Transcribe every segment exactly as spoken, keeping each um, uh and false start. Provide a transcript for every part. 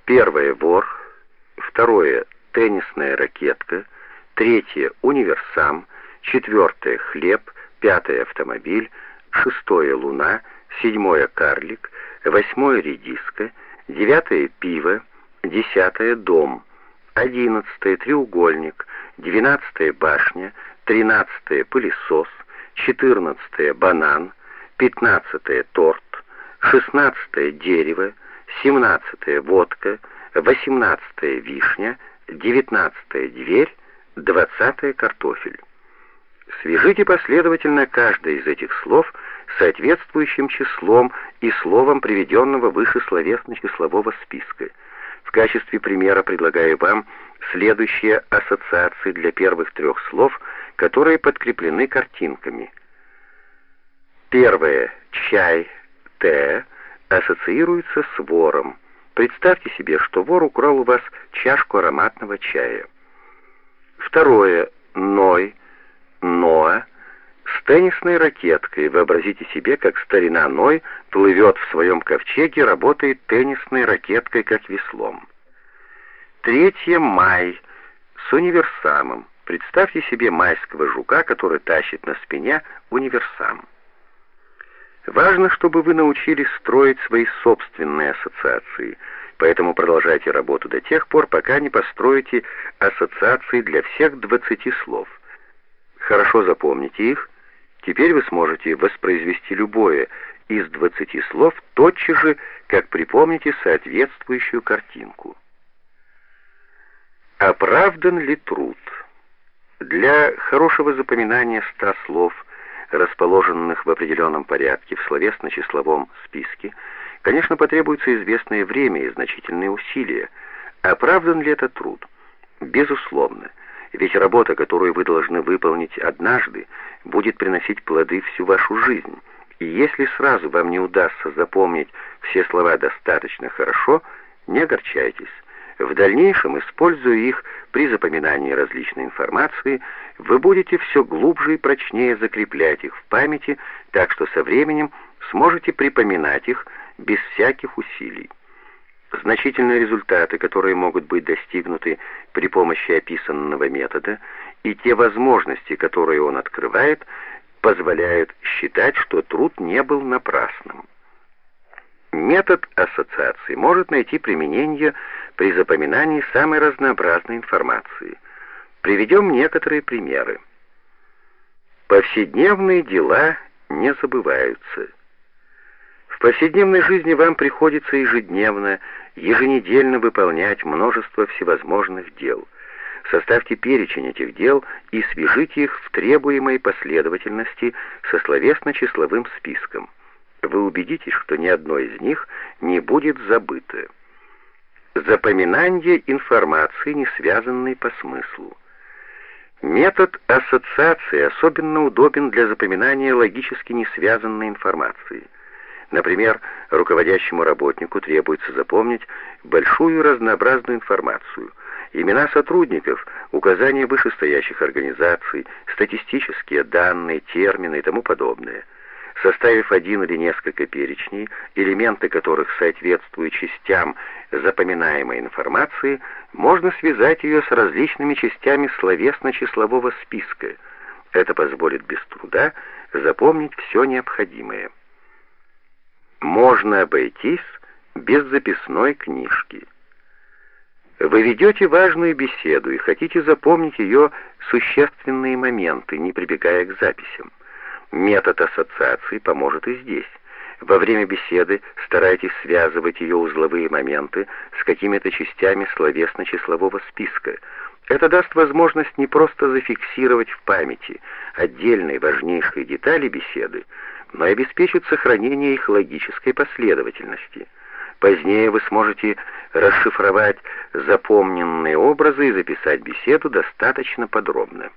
Первое — вор. Второе — теннисная ракетка. Третье — универсам. Четвертое — хлеб. Пятое — автомобиль. Шестое — луна. Седьмое — карлик. Восьмое — редиска. Девятое — пиво. Десятое — дом. Одиннадцатое — треугольник. Двенадцатое — башня. Тринадцатое — пылесос. Четырнадцатое — банан. Пятнадцатое — торт. Шестнадцатое — дерево. Семнадцатое — водка. Восемнадцатое — вишня. Девятнадцатое — дверь. Двадцатое — картофель. Свяжите последовательно каждое из этих слов с соответствующим числом и словом приведенного выше словесно-числового списка. В качестве примера предлагаю вам следующие ассоциации для первых трех слов, которые подкреплены картинками. Первое — чай, те, ассоциируется с вором. Представьте себе, что вор украл у вас чашку ароматного чая. Второе — ной, Ноа, с теннисной ракеткой. Вообразите себе, как старина Ной плывет в своем ковчеге, работает теннисной ракеткой, как веслом. Третье — май, с универсамом. Представьте себе майского жука, который тащит на спине универсам. Важно, чтобы вы научились строить свои собственные ассоциации, поэтому продолжайте работу до тех пор, пока не построите ассоциации для всех двадцати слов. Хорошо запомните их, теперь вы сможете воспроизвести любое из двадцати слов тотчас же, как припомните соответствующую картинку. Оправдан ли труд? Для хорошего запоминания ста слов, расположенных в определенном порядке в словесно-числовом списке, конечно, потребуется известное время и значительные усилия. Оправдан ли это труд? Безусловно. Ведь работа, которую вы должны выполнить однажды, будет приносить плоды всю вашу жизнь. И если сразу вам не удастся запомнить все слова достаточно хорошо, не огорчайтесь. В дальнейшем, используя их при запоминании различной информации, вы будете все глубже и прочнее закреплять их в памяти, так что со временем сможете припоминать их без всяких усилий. Значительные результаты, которые могут быть достигнуты при помощи описанного метода, и те возможности, которые он открывает, позволяют считать, что труд не был напрасным. Метод ассоциации может найти применение при запоминании самой разнообразной информации. Приведем некоторые примеры. Повседневные дела не забываются. В повседневной жизни вам приходится ежедневно, еженедельно выполнять множество всевозможных дел. Составьте перечень этих дел и свяжите их в требуемой последовательности со словесно-числовым списком. Вы убедитесь, что ни одно из них не будет забыто. Запоминание информации, не связанной по смыслу. Метод ассоциации особенно удобен для запоминания логически не связанной информации. Например, руководящему работнику требуется запомнить большую разнообразную информацию: имена сотрудников, указания вышестоящих организаций, статистические данные, термины и тому подобное. Составив один или несколько перечней, элементы которых соответствуют частям запоминаемой информации, можно связать ее с различными частями словесно-числового списка. Это позволит без труда запомнить все необходимое. Можно обойтись без записной книжки. Вы ведете важную беседу и хотите запомнить ее существенные моменты, не прибегая к записям. Метод ассоциации поможет и здесь. Во время беседы старайтесь связывать ее узловые моменты с какими-то частями словесно-числового списка. Это даст возможность не просто зафиксировать в памяти отдельные важнейшие детали беседы, но и обеспечит сохранение их логической последовательности. Позднее вы сможете расшифровать запомненные образы и записать беседу достаточно подробно.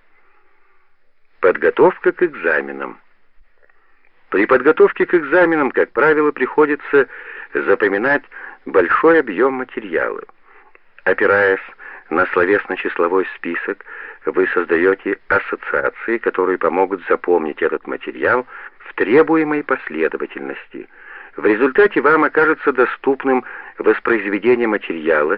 Подготовка к экзаменам. При подготовке к экзаменам, как правило, приходится запоминать большой объем материала. Опираясь на словесно-числовой список, вы создаете ассоциации, которые помогут запомнить этот материал в требуемой последовательности. В результате вам окажется доступным воспроизведение материала,